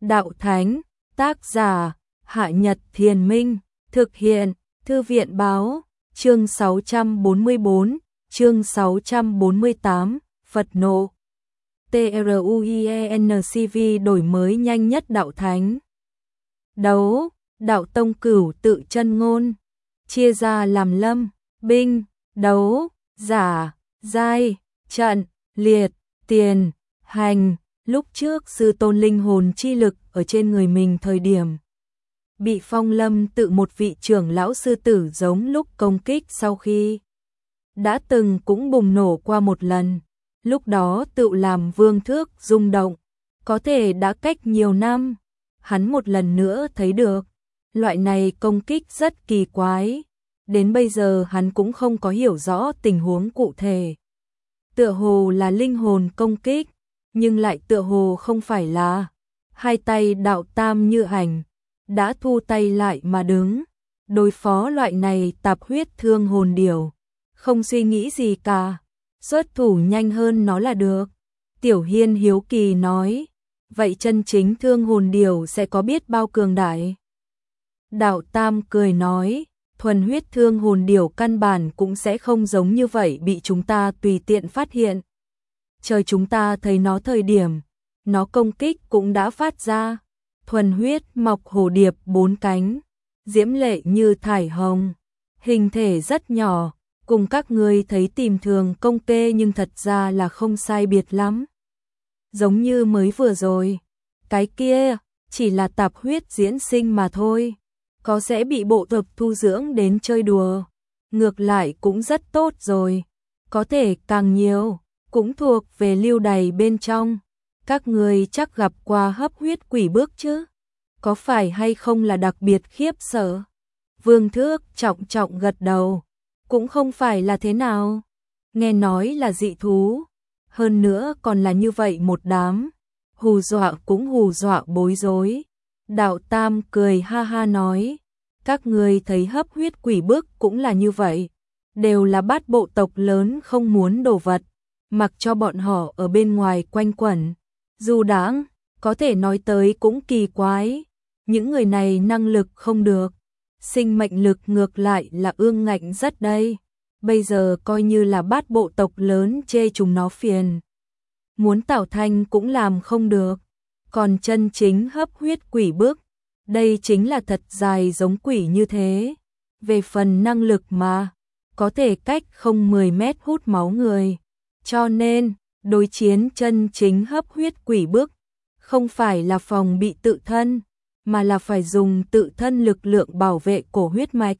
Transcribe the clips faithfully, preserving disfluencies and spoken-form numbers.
Đạo Thánh, tác giả, Hạ Nhật Thiền Minh, thực hiện, Thư viện Báo, chương sáu trăm bốn mươi bốn, chương sáu trăm bốn mươi tám, Phật nộ. TRUIENCV đổi mới nhanh nhất Đạo Thánh. Đấu, Đạo Tông Cửu tự chân ngôn, chia ra làm lâm, binh, đấu, giả, giai, trận, liệt, tiền, hành. Lúc trước sư tôn linh hồn chi lực ở trên người mình thời điểm bị phong lâm tự một vị trưởng lão sư tử giống lúc công kích sau khi đã từng cũng bùng nổ qua một lần. Lúc đó tự làm vương thước rung động, có thể đã cách nhiều năm, hắn một lần nữa thấy được loại này công kích rất kỳ quái. Đến bây giờ hắn cũng không có hiểu rõ tình huống cụ thể. Tựa hồ là linh hồn công kích, nhưng lại tựa hồ không phải là. Hai tay Đạo Tam như ảnh, đã thu tay lại mà đứng, đối phó loại này tạp huyết thương hồn điểu, không suy nghĩ gì cả, xuất thủ nhanh hơn nó là được. Tiểu Hiên hiếu kỳ nói, vậy chân chính thương hồn điểu sẽ có biết bao cường đại? Đạo Tam cười nói, thuần huyết thương hồn điểu căn bản cũng sẽ không giống như vậy bị chúng ta tùy tiện phát hiện. Trời chúng ta thấy nó thời điểm, nó công kích cũng đã phát ra. Thuần huyết mọc hồ điệp bốn cánh, diễm lệ như thải hồng, hình thể rất nhỏ, cùng các ngươi thấy tìm thường công kê nhưng thật ra là không sai biệt lắm. Giống như mới vừa rồi, cái kia chỉ là tạp huyết diễn sinh mà thôi, có sẽ bị bộ tộc thu dưỡng đến chơi đùa, ngược lại cũng rất tốt rồi, có thể càng nhiều, cũng thuộc về lưu đày bên trong. Các người chắc gặp qua hấp huyết quỷ bước chứ? Có phải hay không là đặc biệt khiếp sợ? Vương Thước trọng trọng gật đầu. Cũng không phải là thế nào. Nghe nói là dị thú. Hơn nữa còn là như vậy một đám. Hù dọa cũng hù dọa bối rối. Đạo Tam cười ha ha nói. Các người thấy hấp huyết quỷ bước cũng là như vậy. Đều là bát bộ tộc lớn không muốn đồ vật. Mặc cho bọn họ ở bên ngoài quanh quẩn. Dù đáng, có thể nói tới cũng kỳ quái, những người này năng lực không được, sinh mệnh lực ngược lại là ương ngạnh rất đây, bây giờ coi như là bát bộ tộc lớn chê chúng nó phiền. Muốn tạo thành cũng làm không được, còn chân chính hấp huyết quỷ bước, đây chính là thật dài giống quỷ như thế, về phần năng lực mà, có thể cách không mười mét hút máu người, cho nên đối chiến chân chính hấp huyết quỷ bước, không phải là phòng bị tự thân, mà là phải dùng tự thân lực lượng bảo vệ cổ huyết mạch.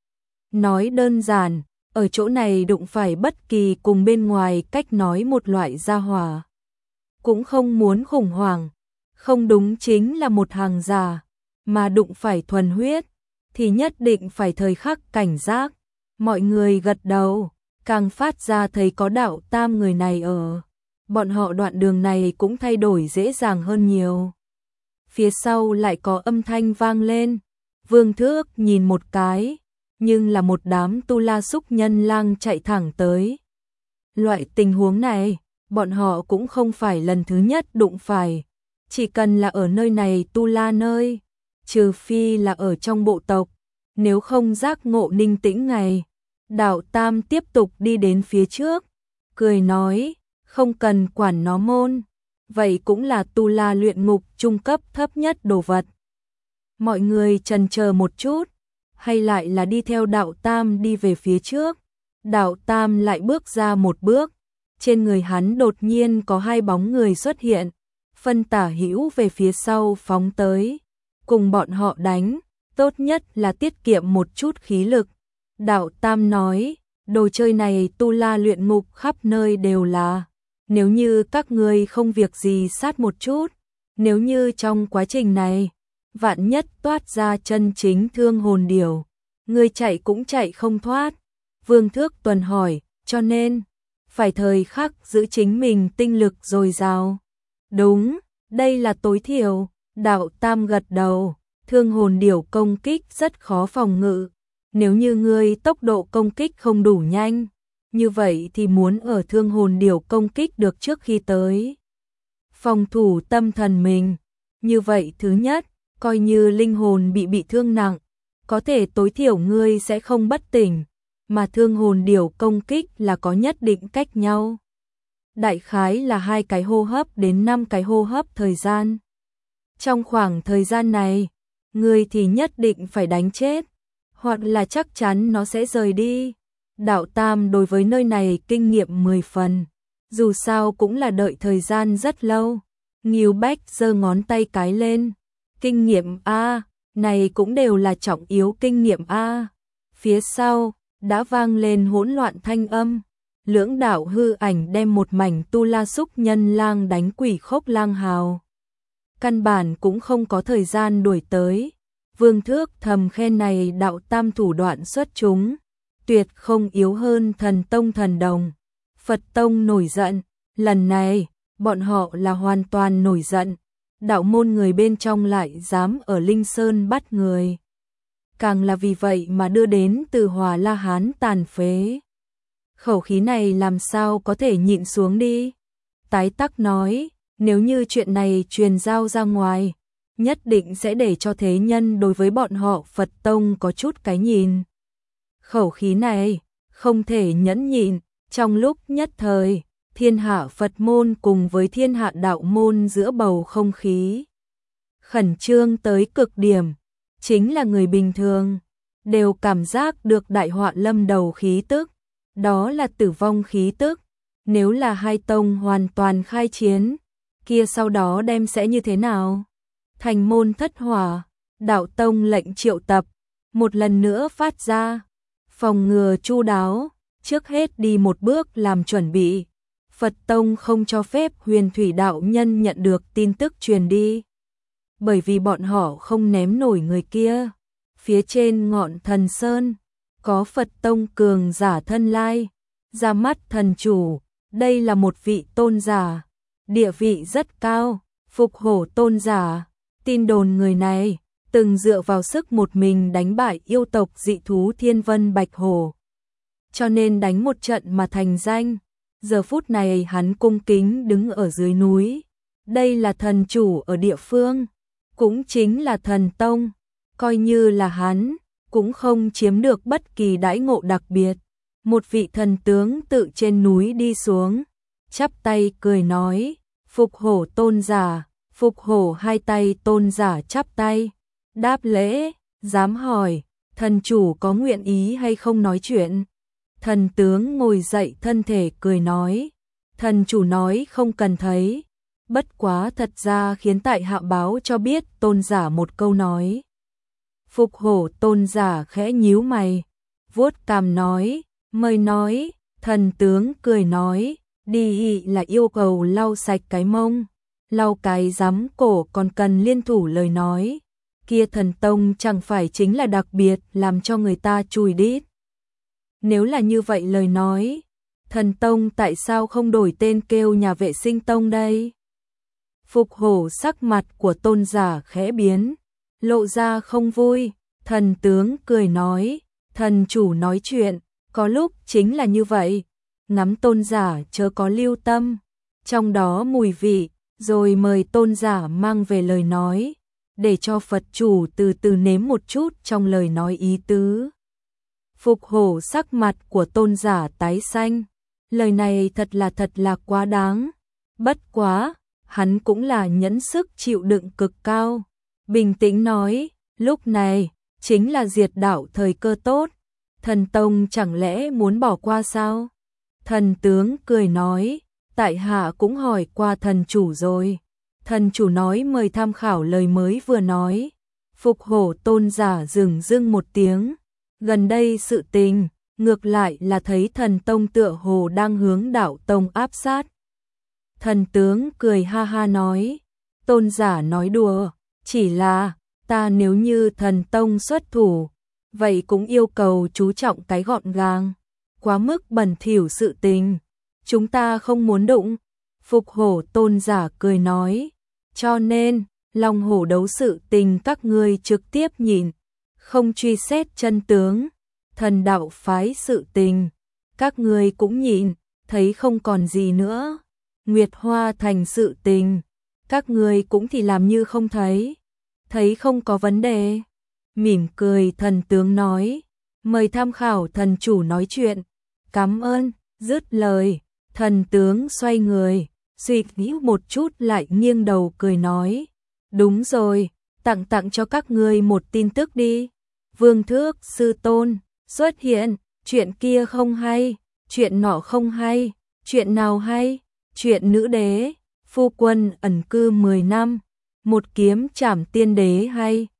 Nói đơn giản, ở chỗ này đụng phải bất kỳ cùng bên ngoài cách nói một loại gia hỏa. Cũng không muốn khủng hoảng, không đúng chính là một hàng giả, mà đụng phải thuần huyết, thì nhất định phải thời khắc cảnh giác. Mọi người gật đầu, càng phát ra thấy có Đạo Tam người này ở. Bọn họ đoạn đường này cũng thay đổi dễ dàng hơn nhiều. Phía sau lại có âm thanh vang lên. Vương Thước nhìn một cái, nhưng là một đám tu la súc nhân lang chạy thẳng tới. Loại tình huống này, bọn họ cũng không phải lần thứ nhất đụng phải. Chỉ cần là ở nơi này tu la nơi, trừ phi là ở trong bộ tộc, nếu không giác ngộ ninh tĩnh ngày. Đạo Tam tiếp tục đi đến phía trước, cười nói, không cần quản nó môn, vậy cũng là tu la luyện ngục trung cấp thấp nhất đồ vật. Mọi người chần chờ một chút, hay lại là đi theo Đạo Tam đi về phía trước. Đạo Tam lại bước ra một bước, trên người hắn đột nhiên có hai bóng người xuất hiện, phân tả hữu về phía sau phóng tới, cùng bọn họ đánh, tốt nhất là tiết kiệm một chút khí lực. Đạo Tam nói, đồ chơi này tu la luyện ngục khắp nơi đều là. Nếu như các ngươi không việc gì sát một chút, nếu như trong quá trình này, vạn nhất toát ra chân chính thương hồn điểu, ngươi chạy cũng chạy không thoát. Vương Thước Tuần hỏi, cho nên, phải thời khắc giữ chính mình tinh lực dồi dào. Đúng, đây là tối thiểu. Đạo Tam gật đầu, thương hồn điểu công kích rất khó phòng ngự. Nếu như ngươi tốc độ công kích không đủ nhanh, như vậy thì muốn ở thương hồn điểu công kích được trước khi tới. Phòng thủ tâm thần mình, Như vậy thứ nhất, coi như linh hồn bị bị thương nặng, có thể tối thiểu ngươi sẽ không bất tỉnh, mà thương hồn điểu công kích là có nhất định cách nhau. Đại khái là hai cái hô hấp đến năm cái hô hấp thời gian. Trong khoảng thời gian này, ngươi thì nhất định phải đánh chết, hoặc là chắc chắn nó sẽ rời đi. Đạo Tam đối với nơi này kinh nghiệm mười phần, dù sao cũng là đợi thời gian rất lâu. Ngưu Bách giơ ngón tay cái lên, kinh nghiệm A, này cũng đều là trọng yếu kinh nghiệm A. Phía sau, đã vang lên hỗn loạn thanh âm, lưỡng đạo hư ảnh đem một mảnh tu la xúc nhân lang đánh quỷ khốc lang hào. Căn bản cũng không có thời gian đuổi tới. Vương Thước thầm khen này đạo Tam thủ đoạn xuất chúng, tuyệt không yếu hơn Thần Tông Thần Đồng. Phật Tông nổi giận, lần này, bọn họ là hoàn toàn nổi giận, đạo môn người bên trong lại dám ở Linh Sơn bắt người. Càng là vì vậy mà đưa đến từ Hòa La Hán tàn phế. Khẩu khí này làm sao có thể nhịn xuống đi. Tái Tắc nói, nếu như chuyện này truyền giao ra ngoài, nhất định sẽ để cho thế nhân đối với bọn họ Phật Tông có chút cái nhìn. Khẩu khí này, không thể nhẫn nhịn, trong lúc nhất thời, thiên hạ Phật môn cùng với thiên hạ đạo môn giữa bầu không khí khẩn trương tới cực điểm, chính là người bình thường đều cảm giác được đại họa lâm đầu khí tức, đó là tử vong khí tức. Nếu là hai tông hoàn toàn khai chiến, kia sau đó đem sẽ như thế nào? Thành môn thất hỏa, đạo tông lệnh triệu tập, một lần nữa phát ra, phòng ngừa chu đáo, trước hết đi một bước làm chuẩn bị. Phật Tông không cho phép Huyền Thủy đạo nhân nhận được tin tức truyền đi, bởi vì bọn họ không ném nổi người kia. Phía trên ngọn thần sơn, có Phật Tông cường giả thân lai, ra mắt thần chủ, đây là một vị tôn giả, địa vị rất cao, Phục Hổ tôn giả. Tin đồn người này từng dựa vào sức một mình đánh bại yêu tộc dị thú Thiên Vân Bạch Hổ, cho nên đánh một trận mà thành danh. Giờ phút này hắn cung kính đứng ở dưới núi. Đây là thần chủ ở địa phương, cũng chính là thần tông, coi như là hắn cũng không chiếm được bất kỳ đãi ngộ đặc biệt. Một vị thần tướng tự trên núi đi xuống, chắp tay cười nói, Phục Hổ tôn giả. Phục Hổ hai tay tôn giả chắp tay, đáp lễ, dám hỏi, thần chủ có nguyện ý hay không nói chuyện? Thần tướng ngồi dậy thân thể cười nói, thần chủ nói không cần thấy, bất quá thật ra khiến tại hạ báo cho biết tôn giả một câu nói. Phục Hổ tôn giả khẽ nhíu mày, vuốt cằm nói, mời nói. Thần tướng cười nói, đi là yêu cầu lau sạch cái mông, lau cái giám cổ còn cần liên thủ lời nói. Kia thần tông chẳng phải chính là đặc biệt làm cho người ta chùi đít. Nếu là như vậy lời nói, thần tông tại sao không đổi tên kêu nhà vệ sinh tông đây? Phục Hổ sắc mặt của tôn giả khẽ biến, lộ ra không vui. Thần tướng cười nói, thần chủ nói chuyện, có lúc chính là như vậy, ngắm tôn giả chớ có lưu tâm, trong đó mùi vị, rồi mời tôn giả mang về lời nói, để cho Phật chủ từ từ nếm một chút trong lời nói ý tứ. Phục Hổ sắc mặt của tôn giả tái xanh, lời này thật là thật là quá đáng, bất quá, hắn cũng là nhẫn sức chịu đựng cực cao, bình tĩnh nói, lúc này, chính là diệt đạo thời cơ tốt, thần tông chẳng lẽ muốn bỏ qua sao? Thần tướng cười nói, tại hạ cũng hỏi qua thần chủ rồi, thần chủ nói mời tham khảo lời mới vừa nói. Phục Hổ tôn giả dừng dưng một tiếng, gần đây sự tình, ngược lại là thấy thần tông tựa hồ đang hướng đạo tông áp sát. Thần tướng cười ha ha nói, tôn giả nói đùa, chỉ là, ta nếu như thần tông xuất thủ, vậy cũng yêu cầu chú trọng cái gọn gàng, quá mức bẩn thỉu sự tình, chúng ta không muốn đụng. Phục Hổ tôn giả cười nói, cho nên, Long Hổ đấu sự tình các ngươi trực tiếp nhìn, không truy xét chân tướng, thần đạo phái sự tình, các ngươi cũng nhìn, thấy không còn gì nữa. Nguyệt Hoa thành sự tình, các ngươi cũng thì làm như không thấy, thấy không có vấn đề. Mỉm cười thần tướng nói, mời tham khảo thần chủ nói chuyện, cảm ơn, dứt lời, thần tướng xoay người, suy nghĩ một chút lại nghiêng đầu cười nói, đúng rồi, tặng tặng cho các ngươi một tin tức đi, vương thước sư tôn, xuất hiện, chuyện kia không hay, chuyện nọ không hay, chuyện nào hay, chuyện nữ đế, phu quân ẩn cư mười năm, một kiếm trảm tiên đế hay.